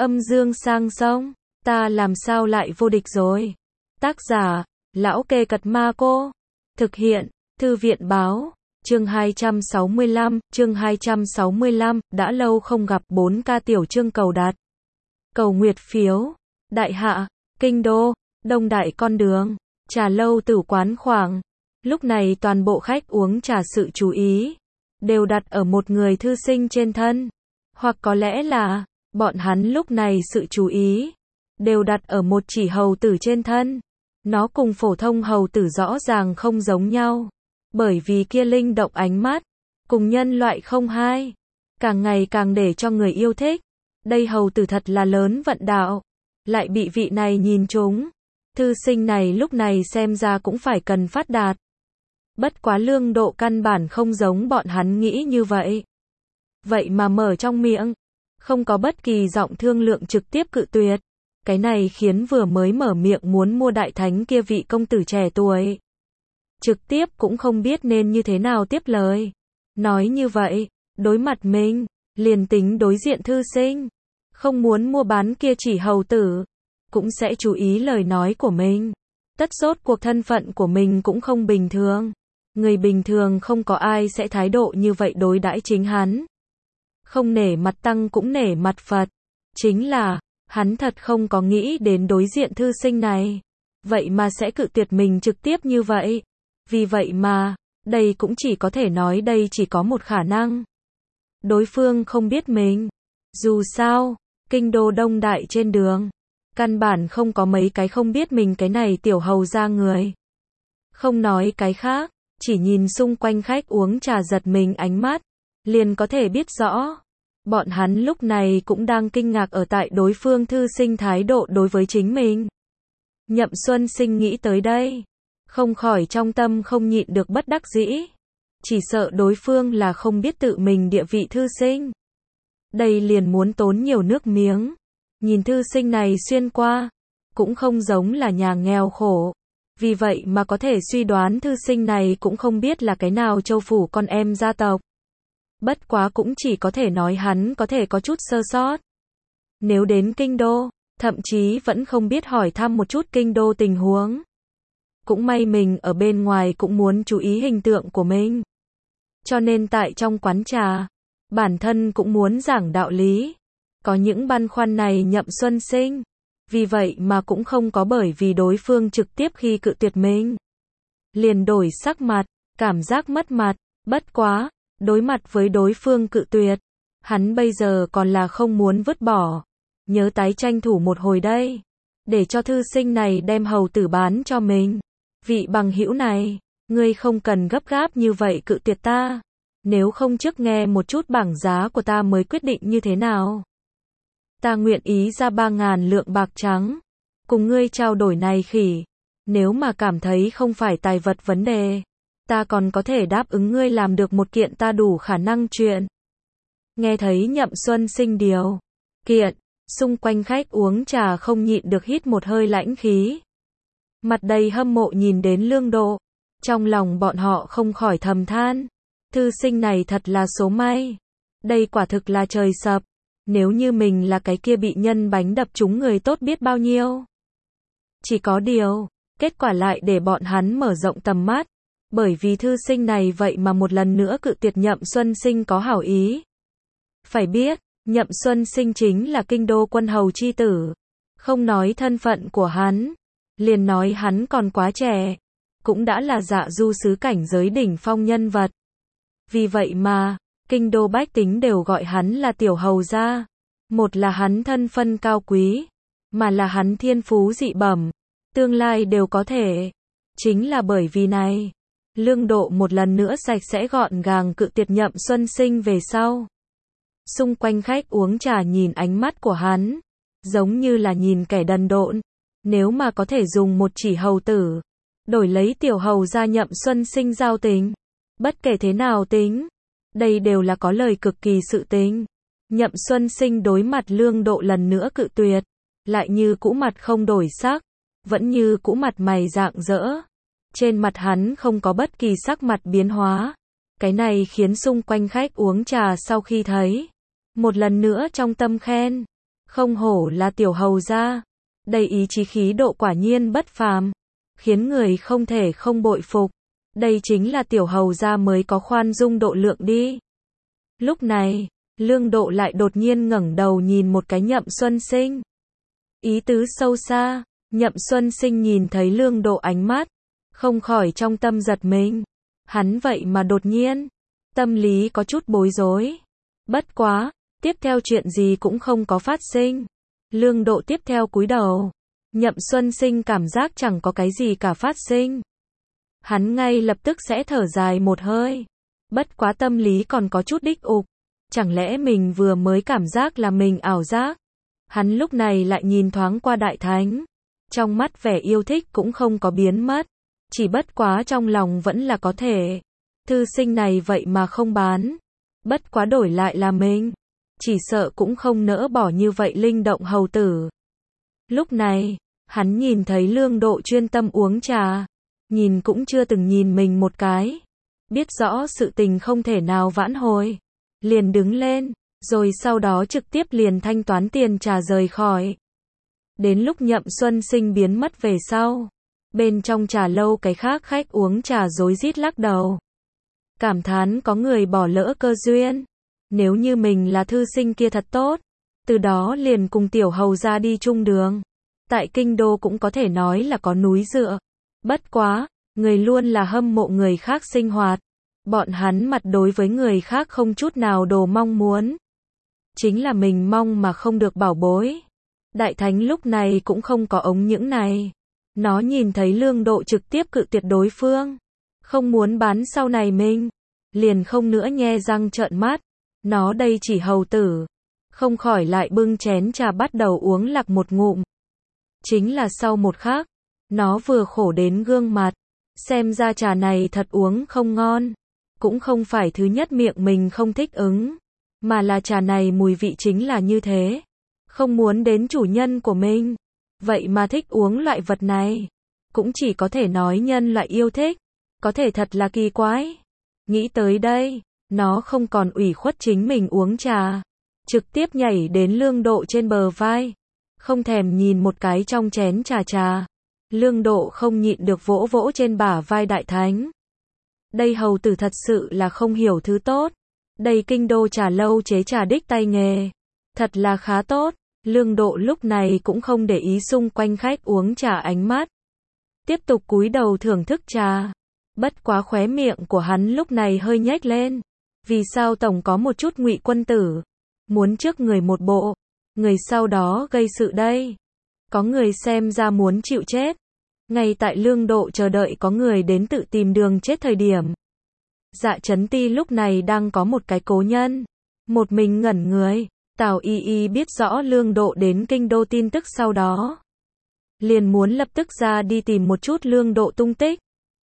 Âm dương sang sông, ta làm sao lại vô địch rồi. Tác giả, Lão Kê Cật Ma Cô. Thực hiện, Thư viện Báo. Chương 265, đã lâu không gặp 4K tiểu chương cầu đặt. Cầu nguyệt phiếu. Đại hạ, Kinh Đô, Đông Đại con đường, trà lâu tử quán khoảng. Lúc này toàn bộ khách uống trà sự chú ý đều đặt ở một người thư sinh trên thân. Hoặc có lẽ là, bọn hắn lúc này sự chú ý đều đặt ở một chỉ hầu tử trên thân. Nó cùng phổ thông hầu tử rõ ràng không giống nhau. Bởi vì kia linh động ánh mắt, cùng nhân loại không hai. Càng ngày càng để cho người yêu thích. Đây hầu tử thật là lớn vận đạo. Lại bị vị này nhìn trúng. Thư sinh này lúc này xem ra cũng phải cần phát đạt. Bất quá Lương Độ căn bản không giống bọn hắn nghĩ như vậy. Vậy mà mở trong miệng, không có bất kỳ giọng thương lượng trực tiếp cự tuyệt. Cái này khiến vừa mới mở miệng muốn mua đại thánh kia vị công tử trẻ tuổi. Trực tiếp cũng không biết nên như thế nào tiếp lời. Nói như vậy, đối mặt mình, liền tính đối diện thư sinh, không muốn mua bán kia chỉ hầu tử, cũng sẽ chú ý lời nói của mình. Tất rốt cuộc thân phận của mình cũng không bình thường. Người bình thường không có ai sẽ thái độ như vậy đối đãi chính hắn. Không nể mặt tăng cũng nể mặt Phật. Chính là, hắn thật không có nghĩ đến đối diện thư sinh này. Vậy mà sẽ cự tuyệt mình trực tiếp như vậy. Vì vậy mà, đây cũng chỉ có thể nói đây chỉ có một khả năng. Đối phương không biết mình. Dù sao, Kinh Đô Đông Đại trên đường, căn bản không có mấy cái không biết mình cái này tiểu hầu ra người. Không nói cái khác, chỉ nhìn xung quanh khách uống trà giật mình ánh mắt, liền có thể biết rõ. Bọn hắn lúc này cũng đang kinh ngạc ở tại đối phương thư sinh thái độ đối với chính mình. Nhậm Xuân Sinh nghĩ tới đây, không khỏi trong tâm không nhịn được bất đắc dĩ. Chỉ sợ đối phương là không biết tự mình địa vị thư sinh. Đây liền muốn tốn nhiều nước miếng. Nhìn thư sinh này xuyên qua, cũng không giống là nhà nghèo khổ. Vì vậy mà có thể suy đoán thư sinh này cũng không biết là cái nào châu phủ con em gia tộc. Bất quá cũng chỉ có thể nói hắn có thể có chút sơ sót. Nếu đến Kinh Đô, thậm chí vẫn không biết hỏi thăm một chút Kinh Đô tình huống. Cũng may mình ở bên ngoài cũng muốn chú ý hình tượng của mình. Cho nên tại trong quán trà, bản thân cũng muốn giảng đạo lý. Có những băn khoăn này Nhậm Xuân Sinh. Vì vậy mà cũng không có bởi vì đối phương trực tiếp khi cự tuyệt mình. Liền đổi sắc mặt, cảm giác mất mặt, bất quá, đối mặt với đối phương cự tuyệt. Hắn bây giờ còn là không muốn vứt bỏ. Nhớ tái tranh thủ một hồi đây. Để cho thư sinh này đem hầu tử bán cho mình. Vị bằng hữu này, ngươi không cần gấp gáp như vậy cự tuyệt ta. Nếu không trước nghe một chút bảng giá của ta mới quyết định như thế nào. Ta nguyện ý ra 3.000 lượng bạc trắng. Cùng ngươi trao đổi này khỉ. Nếu mà cảm thấy không phải tài vật vấn đề, ta còn có thể đáp ứng ngươi làm được một kiện ta đủ khả năng chuyện. Nghe thấy Nhậm Xuân Sinh điều kiện, xung quanh khách uống trà không nhịn được hít một hơi lãnh khí. Mặt đầy hâm mộ nhìn đến Lương Độ. Trong lòng bọn họ không khỏi thầm than. Thư sinh này thật là số may. Đây quả thực là trời sập. Nếu như mình là cái kia bị nhân bánh đập trúng người tốt biết bao nhiêu. Chỉ có điều, kết quả lại để bọn hắn mở rộng tầm mắt. Bởi vì thư sinh này vậy mà một lần nữa cự tuyệt Nhậm Xuân Sinh có hảo ý. Phải biết, Nhậm Xuân Sinh chính là Kinh Đô quân hầu chi tử. Không nói thân phận của hắn, liền nói hắn còn quá trẻ. Cũng đã là dạ du sứ cảnh giới đỉnh phong nhân vật. Vì vậy mà, Kinh Đô bách tính đều gọi hắn là tiểu hầu gia. Một là hắn thân phân cao quý, mà là hắn thiên phú dị bẩm, tương lai đều có thể. Chính là bởi vì này, Lương Độ một lần nữa sạch sẽ gọn gàng cự tuyệt Nhậm Xuân Sinh về sau. Xung quanh khách uống trà nhìn ánh mắt của hắn, giống như là nhìn kẻ đần độn. Nếu mà có thể dùng một chỉ hầu tử, đổi lấy tiểu hầu gia Nhậm Xuân Sinh giao tình, bất kể thế nào tính, đây đều là có lời cực kỳ sự tính. Nhậm Xuân Sinh đối mặt Lương Độ lần nữa cự tuyệt, lại như cũ mặt không đổi sắc, vẫn như cũ mặt mày rạng rỡ. Trên mặt hắn không có bất kỳ sắc mặt biến hóa. Cái này khiến xung quanh khách uống trà sau khi thấy, một lần nữa trong tâm khen. Không hổ là tiểu hầu gia. Đây ý chí khí độ quả nhiên bất phàm, khiến người không thể không bội phục. Đây chính là tiểu hầu gia mới có khoan dung độ lượng đi. Lúc này, Lương Độ lại đột nhiên ngẩng đầu nhìn một cái Nhậm Xuân Sinh. Ý tứ sâu xa, Nhậm Xuân Sinh nhìn thấy Lương Độ ánh mắt, không khỏi trong tâm giật mình. Hắn vậy mà đột nhiên, tâm lý có chút bối rối. Bất quá, tiếp theo chuyện gì cũng không có phát sinh. Lương Độ tiếp theo cúi đầu. Nhậm Xuân Sinh cảm giác chẳng có cái gì cả phát sinh. Hắn ngay lập tức sẽ thở dài một hơi. Bất quá tâm lý còn có chút đích ục. Chẳng lẽ mình vừa mới cảm giác là mình ảo giác? Hắn lúc này lại nhìn thoáng qua Đại Thánh. Trong mắt vẻ yêu thích cũng không có biến mất. Chỉ bất quá trong lòng vẫn là có thể. Thư sinh này vậy mà không bán. Bất quá đổi lại là mình. Chỉ sợ cũng không nỡ bỏ như vậy linh động hầu tử. Lúc này, hắn nhìn thấy Lương Độ chuyên tâm uống trà. Nhìn cũng chưa từng nhìn mình một cái. Biết rõ sự tình không thể nào vãn hồi. Liền đứng lên, rồi sau đó trực tiếp liền thanh toán tiền trà rời khỏi. Đến lúc Nhậm Xuân Sinh biến mất về sau. Bên trong trà lâu cái khác khách uống trà rối rít lắc đầu. Cảm thán có người bỏ lỡ cơ duyên. Nếu như mình là thư sinh kia thật tốt. Từ đó liền cùng tiểu hầu ra đi chung đường. Tại kinh đô cũng có thể nói là có núi dựa. Bất quá, người luôn là hâm mộ người khác sinh hoạt. Bọn hắn mặt đối với người khác không chút nào đồ mong muốn. Chính là mình mong mà không được bảo bối. Đại Thánh lúc này cũng không có ống những này. Nó nhìn thấy Lương Độ trực tiếp cự tuyệt đối phương. Không muốn bán sau này mình. Liền không nữa nhe răng trợn mắt. Nó đây chỉ hầu tử. Không khỏi lại bưng chén trà bắt đầu uống lặc một ngụm. Chính là sau một khắc. Nó vừa khổ đến gương mặt. Xem ra trà này thật uống không ngon. Cũng không phải thứ nhất miệng mình không thích ứng. Mà là trà này mùi vị chính là như thế. Không muốn đến chủ nhân của mình. Vậy mà thích uống loại vật này. Cũng chỉ có thể nói nhân loại yêu thích. Có thể thật là kỳ quái. Nghĩ tới đây, nó không còn ủy khuất chính mình uống trà. Trực tiếp nhảy đến Lương Độ trên bờ vai. Không thèm nhìn một cái trong chén trà. Lương Độ không nhịn được vỗ vỗ trên bả vai Đại Thánh. Đây hầu tử thật sự là không hiểu thứ tốt. Đây kinh đô trà lâu chế trà đích tay nghề. Thật là khá tốt. Lương Độ lúc này cũng không để ý xung quanh khách uống trà ánh mắt. Tiếp tục cúi đầu thưởng thức trà. Bất quá khóe miệng của hắn lúc này hơi nhếch lên. Vì sao tổng có một chút Ngụy quân tử. Muốn trước người một bộ. Người sau đó gây sự đây. Có người xem ra muốn chịu chết. Ngay tại Lương Độ chờ đợi có người đến tự tìm đường chết thời điểm. Dạ Chấn Ti lúc này đang có một cái cố nhân. Một mình ngẩn người. Tào Y Y biết rõ Lương Độ đến kinh đô tin tức sau đó. Liền muốn lập tức ra đi tìm một chút Lương Độ tung tích.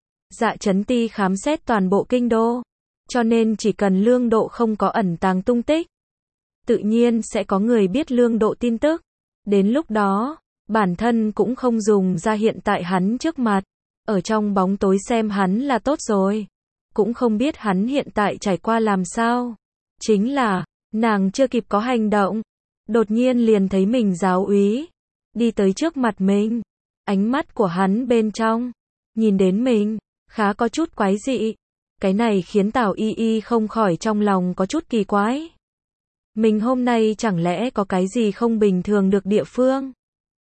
Dạ Chấn Ti khám xét toàn bộ kinh đô. Cho nên chỉ cần Lương Độ không có ẩn tàng tung tích. Tự nhiên sẽ có người biết Lương Độ tin tức. Đến lúc đó, bản thân cũng không dùng ra hiện tại hắn trước mặt. Ở trong bóng tối xem hắn là tốt rồi. Cũng không biết hắn hiện tại trải qua làm sao. Chính là, nàng chưa kịp có hành động. Đột nhiên liền thấy mình giáo úy. Đi tới trước mặt mình. Ánh mắt của hắn bên trong. Nhìn đến mình. Khá có chút quái dị. Cái này khiến Tào Y Y không khỏi trong lòng có chút kỳ quái. Mình hôm nay chẳng lẽ có cái gì không bình thường được địa phương.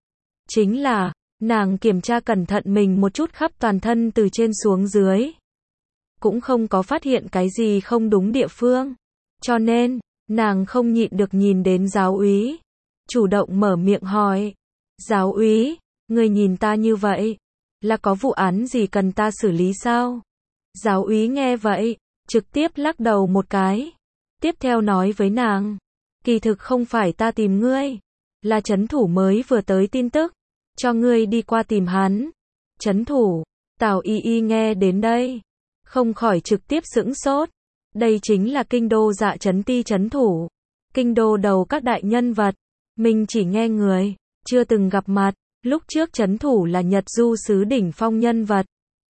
Chính là, nàng kiểm tra cẩn thận mình một chút khắp toàn thân từ trên xuống dưới. Cũng không có phát hiện cái gì không đúng địa phương. Cho nên, nàng không nhịn được nhìn đến giáo úy. Chủ động mở miệng hỏi. Giáo úy, người nhìn ta như vậy. Là có vụ án gì cần ta xử lý sao? Giáo úy nghe vậy, trực tiếp lắc đầu một cái. Tiếp theo nói với nàng. Kỳ thực không phải ta tìm ngươi. Là trấn thủ mới vừa tới tin tức. Cho ngươi đi qua tìm hắn. Trấn thủ. Tào Y Y nghe đến đây. Không khỏi trực tiếp sững sốt. Đây chính là kinh đô Dạ Chấn Ti trấn thủ. Kinh đô đầu các đại nhân vật. Mình chỉ nghe người. Chưa từng gặp mặt. Lúc trước trấn thủ là Nhật Du sứ đỉnh phong nhân vật.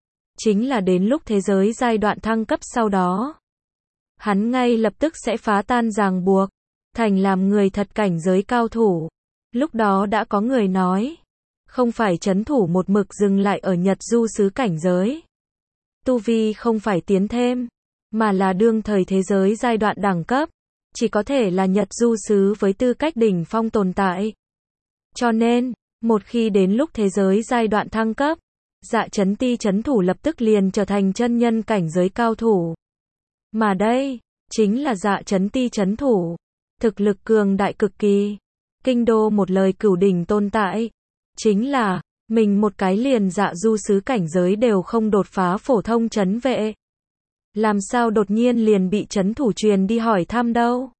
Chính là đến lúc thế giới giai đoạn thăng cấp sau đó. Hắn ngay lập tức sẽ phá tan ràng buộc. Thành làm người thật cảnh giới cao thủ. Lúc đó đã có người nói, không phải trấn thủ một mực dừng lại ở Nhật du sứ cảnh giới. Tu vi không phải tiến thêm, mà là đương thời thế giới giai đoạn đẳng cấp, chỉ có thể là Nhật du sứ với tư cách đỉnh phong tồn tại. Cho nên, một khi đến lúc thế giới giai đoạn thăng cấp, Dạ Chấn Ti trấn thủ lập tức liền trở thành chân nhân cảnh giới cao thủ. Mà đây, chính là Dạ Chấn Ti trấn thủ, thực lực cường đại cực kỳ. Kinh đô một lời cửu đỉnh tồn tại, chính là, mình một cái liền dạ du sứ cảnh giới đều không đột phá phổ thông trấn vệ. Làm sao đột nhiên liền bị trấn thủ truyền đi hỏi thăm đâu?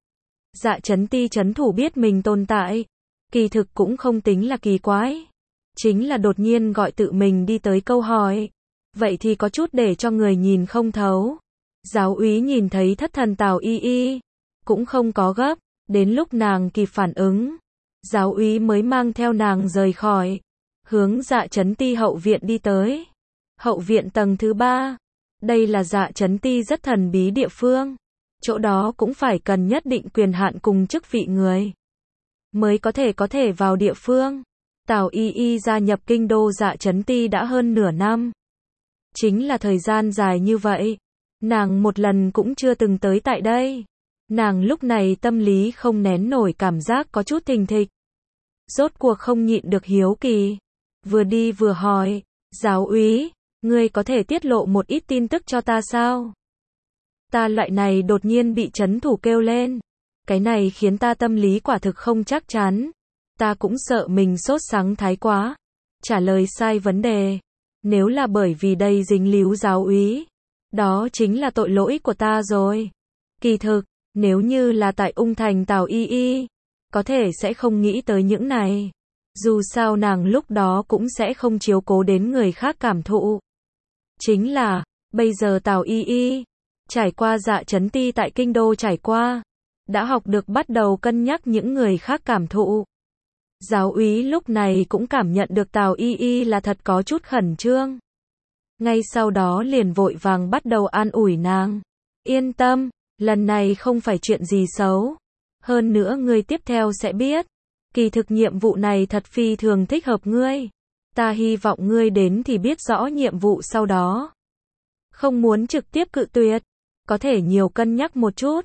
Dạ Chấn Ti trấn thủ biết mình tồn tại, kỳ thực cũng không tính là kỳ quái. Chính là đột nhiên gọi tự mình đi tới câu hỏi. Vậy thì có chút để cho người nhìn không thấu. Giáo úy nhìn thấy thất thần Tào Y Y, cũng không có gấp, đến lúc nàng kịp phản ứng, giáo úy mới mang theo nàng rời khỏi, hướng Dạ Chấn Ti hậu viện đi tới. Hậu viện tầng thứ 3, đây là Dạ Chấn Ti rất thần bí địa phương, chỗ đó cũng phải cần nhất định quyền hạn cùng chức vị người, mới có thể vào địa phương. Tào Y Y gia nhập kinh đô Dạ Chấn Ti đã hơn nửa năm. Chính là thời gian dài như vậy, nàng một lần cũng chưa từng tới tại đây. Nàng lúc này tâm lý không nén nổi cảm giác có chút thình thịch. Rốt cuộc không nhịn được hiếu kỳ. Vừa đi vừa hỏi, giáo úy, ngươi có thể tiết lộ một ít tin tức cho ta sao? Ta loại này đột nhiên bị trấn thủ kêu lên. Cái này khiến ta tâm lý quả thực không chắc chắn. Ta cũng sợ mình sốt sắng thái quá. Trả lời sai vấn đề. Nếu là bởi vì đây dính líu giáo úy, đó chính là tội lỗi của ta rồi. Kỳ thực, nếu như là tại Ung Thành Tào Y Y, có thể sẽ không nghĩ tới những này. Dù sao nàng lúc đó cũng sẽ không chiếu cố đến người khác cảm thụ. Chính là, bây giờ Tào Y Y, trải qua Dạ Chấn Ti tại kinh đô trải qua, đã học được bắt đầu cân nhắc những người khác cảm thụ. Giáo úy lúc này cũng cảm nhận được Tào Y Y là thật có chút khẩn trương. Ngay sau đó liền vội vàng bắt đầu an ủi nàng. Yên tâm, lần này không phải chuyện gì xấu. Hơn nữa ngươi tiếp theo sẽ biết. Kỳ thực nhiệm vụ này thật phi thường thích hợp ngươi. Ta hy vọng ngươi đến thì biết rõ nhiệm vụ sau đó. Không muốn trực tiếp cự tuyệt. Có thể nhiều cân nhắc một chút.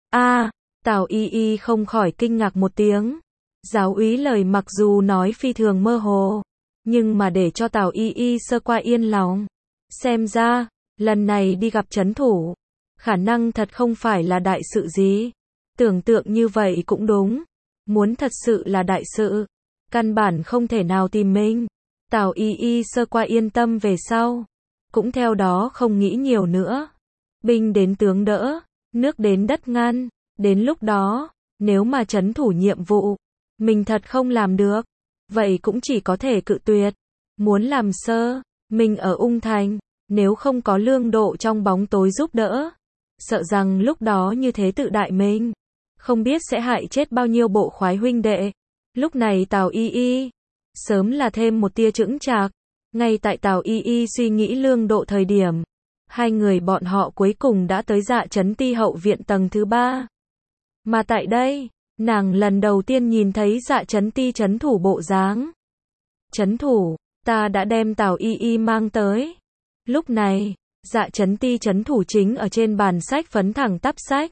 Tào Y Y không khỏi kinh ngạc một tiếng. Giáo úy lời mặc dù nói phi thường mơ hồ, nhưng mà để cho Tào Y Y sơ qua yên lòng. Xem ra, lần này đi gặp trấn thủ, khả năng thật không phải là đại sự gì. Tưởng tượng như vậy cũng đúng. Muốn thật sự là đại sự, căn bản không thể nào tìm mình. Tào Y Y sơ qua yên tâm về sau, cũng theo đó không nghĩ nhiều nữa. Binh đến tướng đỡ, nước đến đất ngăn. Đến lúc đó, nếu mà trấn thủ nhiệm vụ, mình thật không làm được, vậy cũng chỉ có thể cự tuyệt. Muốn làm sơ, mình ở Ung Thành, nếu không có Lương Độ trong bóng tối giúp đỡ, sợ rằng lúc đó như thế tự đại mình, không biết sẽ hại chết bao nhiêu bộ khoái huynh đệ. Lúc này Tào Y Y, sớm là thêm một tia chững chạc. Ngay tại Tào Y Y suy nghĩ Lương Độ thời điểm, hai người bọn họ cuối cùng đã tới Dạ Chấn Ti hậu viện tầng thứ 3. Mà tại đây, nàng lần đầu tiên nhìn thấy Dạ Chấn Ti trấn thủ bộ dáng. Trấn thủ, ta đã đem Tào Y Y mang tới. Lúc này, Dạ Chấn Ti trấn thủ chính ở trên bàn sách phấn thẳng tắp sách.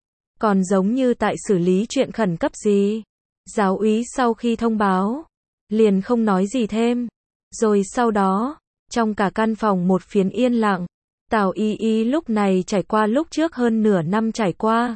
Còn giống như tại xử lý chuyện khẩn cấp gì. Giáo úy sau khi thông báo, liền không nói gì thêm. Rồi sau đó, trong cả căn phòng một phiến yên lặng. Tào Y Y lúc này trải qua lúc trước hơn nửa năm trải qua,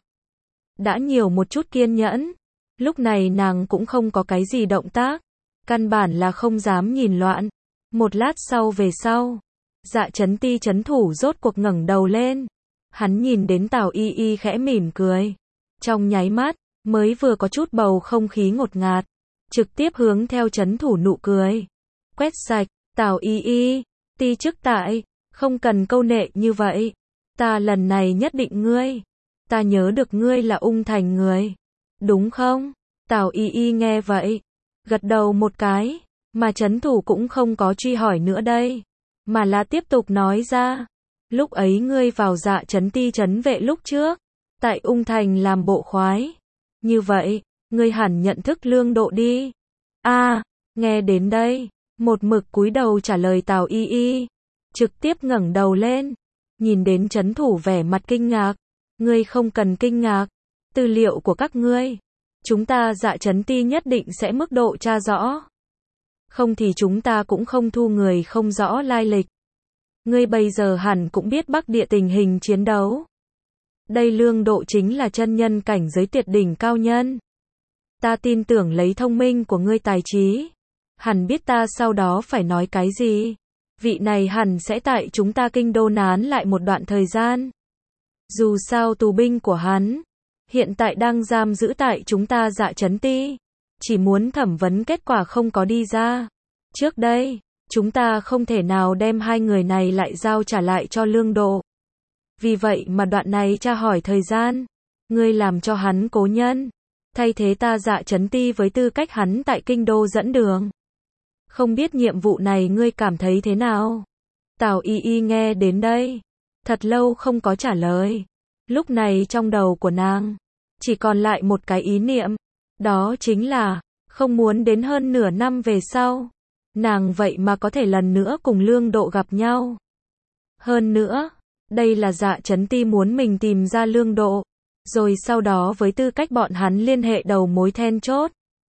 đã nhiều một chút kiên nhẫn. Lúc này nàng cũng không có cái gì động tác, căn bản là không dám nhìn loạn. Một lát sau về sau, Dạ Chấn Ti trấn thủ rốt cuộc ngẩng đầu lên. Hắn nhìn đến Tào Y Y khẽ mỉm cười. Trong nháy mắt, mới vừa có chút bầu không khí ngột ngạt, trực tiếp hướng theo trấn thủ nụ cười. Quét sạch, Tào Y Y, ti chức tại, không cần câu nệ như vậy. Ta lần này nhất định ngươi. Ta nhớ được ngươi là Ung Thành người. Đúng không? Tào Y Y nghe vậy, gật đầu một cái, mà trấn thủ cũng không có truy hỏi nữa đây, mà là tiếp tục nói ra. Lúc ấy ngươi vào Dạ Chấn Ti trấn vệ lúc trước, tại Ung Thành làm bộ khoái. Như vậy, ngươi hẳn nhận thức Lương Độ đi. Nghe đến đây, một mực cúi đầu trả lời Tào Y Y, trực tiếp ngẩng đầu lên, nhìn đến trấn thủ vẻ mặt kinh ngạc. Ngươi không cần kinh ngạc, tư liệu của các ngươi, chúng ta Dạ Trấn Ti nhất định sẽ mức độ tra rõ. Không thì chúng ta cũng không thu người không rõ lai lịch. Ngươi bây giờ hẳn cũng biết Bắc Địa tình hình chiến đấu. Đây Lương Độ chính là chân nhân cảnh giới tuyệt đỉnh cao nhân. Ta tin tưởng lấy thông minh của ngươi tài trí, hẳn biết ta sau đó phải nói cái gì. Vị này hẳn sẽ tại chúng ta Kinh Đô nán lại một đoạn thời gian. Dù sao tù binh của hắn hiện tại đang giam giữ tại chúng ta Dạ Trấn Ti, chỉ muốn thẩm vấn kết quả không có đi ra. Trước đây, chúng ta không thể nào đem hai người này lại giao trả lại cho Lương Độ. Vì vậy mà đoạn này tra hỏi thời gian, ngươi làm cho hắn cố nhân, thay thế ta Dạ Trấn Ti với tư cách hắn tại Kinh Đô dẫn đường. Không biết nhiệm vụ này ngươi cảm thấy thế nào? Tào Y Y nghe đến đây, thật lâu không có trả lời. Lúc này trong đầu của nàng chỉ còn lại một cái ý niệm, đó chính là không muốn đến hơn nửa năm về sau, nàng vậy mà có thể lần nữa cùng Lương Độ gặp nhau. Hơn nữa, đây là Dạ Trấn Ti muốn mình tìm ra Lương Độ, rồi sau đó với tư cách bọn hắn liên hệ đầu mối then chốt.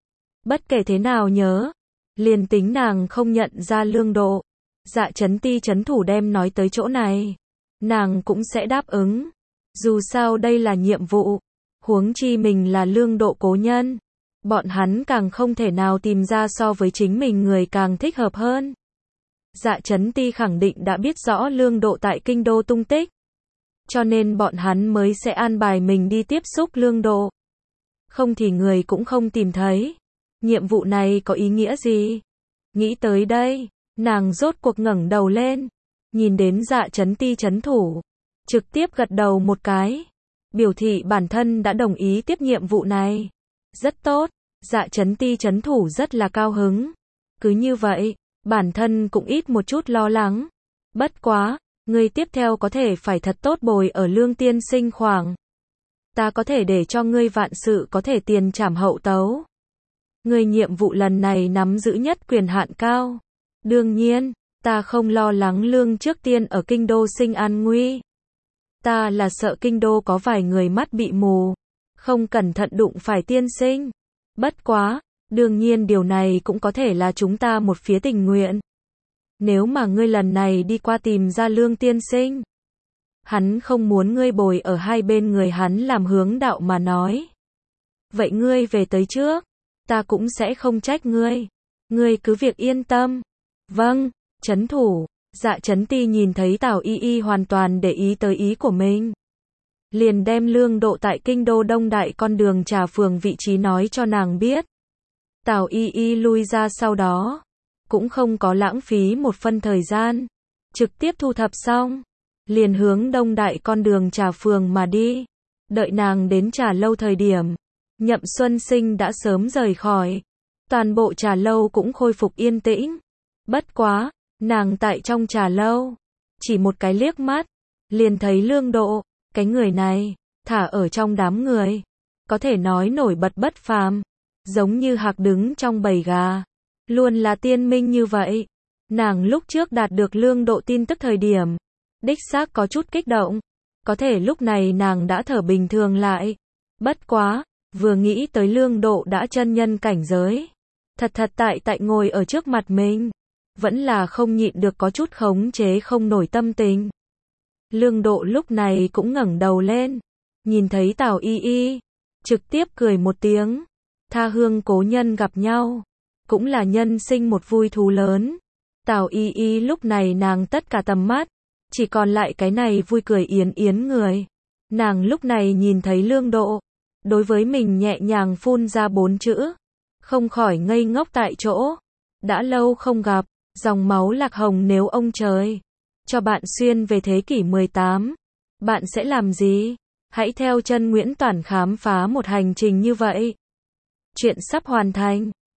Bất kể thế nào nhớ, liền tính nàng không nhận ra Lương Độ, Dạ Trấn Ti trấn thủ đem nói tới chỗ này, nàng cũng sẽ đáp ứng. Dù sao đây là nhiệm vụ, huống chi mình là Lương Độ cố nhân, bọn hắn càng không thể nào tìm ra so với chính mình người càng thích hợp hơn. Dạ Trấn Ti khẳng định đã biết rõ Lương Độ tại Kinh Đô tung tích, cho nên bọn hắn mới sẽ an bài mình đi tiếp xúc Lương Độ. Không thì người cũng không tìm thấy. Nhiệm vụ này có ý nghĩa gì? Nghĩ tới đây, nàng rốt cuộc ngẩng đầu lên, nhìn đến Dạ Trấn Ti trấn thủ, trực tiếp gật đầu một cái, biểu thị bản thân đã đồng ý tiếp nhiệm vụ này. Rất tốt, Dạ Trấn Ti trấn thủ rất là cao hứng. Cứ như vậy, bản thân cũng ít một chút lo lắng. Bất quá, ngươi tiếp theo có thể phải thật tốt bồi ở Lương tiên sinh khoảng. Ta có thể để cho ngươi vạn sự có thể tiền trảm hậu tấu. Ngươi nhiệm vụ lần này nắm giữ nhất quyền hạn cao. Đương nhiên, ta không lo lắng Lương trước tiên ở Kinh Đô sinh an nguy. Ta là sợ Kinh Đô có vài người mắt bị mù, không cẩn thận đụng phải tiên sinh. Bất quá, đương nhiên điều này cũng có thể là chúng ta một phía tình nguyện. Nếu mà ngươi lần này đi qua tìm ra Lương tiên sinh, hắn không muốn ngươi bồi ở hai bên người hắn làm hướng đạo mà nói. Vậy ngươi về tới trước, ta cũng sẽ không trách ngươi. Ngươi cứ việc yên tâm. Vâng, trấn thủ. Dạ Trấn Ti nhìn thấy Tào Y Y hoàn toàn để ý tới ý của mình, liền đem Lương Độ tại Kinh Đô Đông Đại con đường Trà Phường vị trí nói cho nàng biết. Tào Y Y lui ra sau đó, cũng không có lãng phí một phân thời gian, trực tiếp thu thập xong, liền hướng Đông Đại con đường Trà Phường mà đi. Đợi nàng đến trà lâu thời điểm, Nhậm Xuân Sinh đã sớm rời khỏi. Toàn bộ trà lâu cũng khôi phục yên tĩnh. Bất quá, nàng tại trong trà lâu, chỉ một cái liếc mắt, liền thấy Lương Độ, cái người này, thả ở trong đám người, có thể nói nổi bật bất phàm, giống như hạc đứng trong bầy gà, luôn là tiên minh như vậy. Nàng lúc trước đạt được Lương Độ tin tức thời điểm, đích xác có chút kích động, có thể lúc này nàng đã thở bình thường lại. Bất quá, vừa nghĩ tới Lương Độ đã chân nhân cảnh giới, thật tại ngồi ở trước mặt mình, vẫn là không nhịn được có chút khống chế không nổi tâm tình. Lương Độ lúc này cũng ngẩng đầu lên, nhìn thấy Tào Y Y, trực tiếp cười một tiếng. Tha hương cố nhân gặp nhau, cũng là nhân sinh một vui thú lớn. Tào Y Y lúc này nàng tất cả tầm mắt, chỉ còn lại cái này vui cười yến yến người. Nàng lúc này nhìn thấy Lương Độ, đối với mình nhẹ nhàng phun ra 4 chữ, không khỏi ngây ngốc tại chỗ. Đã lâu không gặp, dòng máu lạc hồng nếu ông trời cho bạn xuyên về thế kỷ 18, bạn sẽ làm gì? Hãy theo chân Nguyễn Toản khám phá một hành trình như vậy. Chuyện sắp hoàn thành.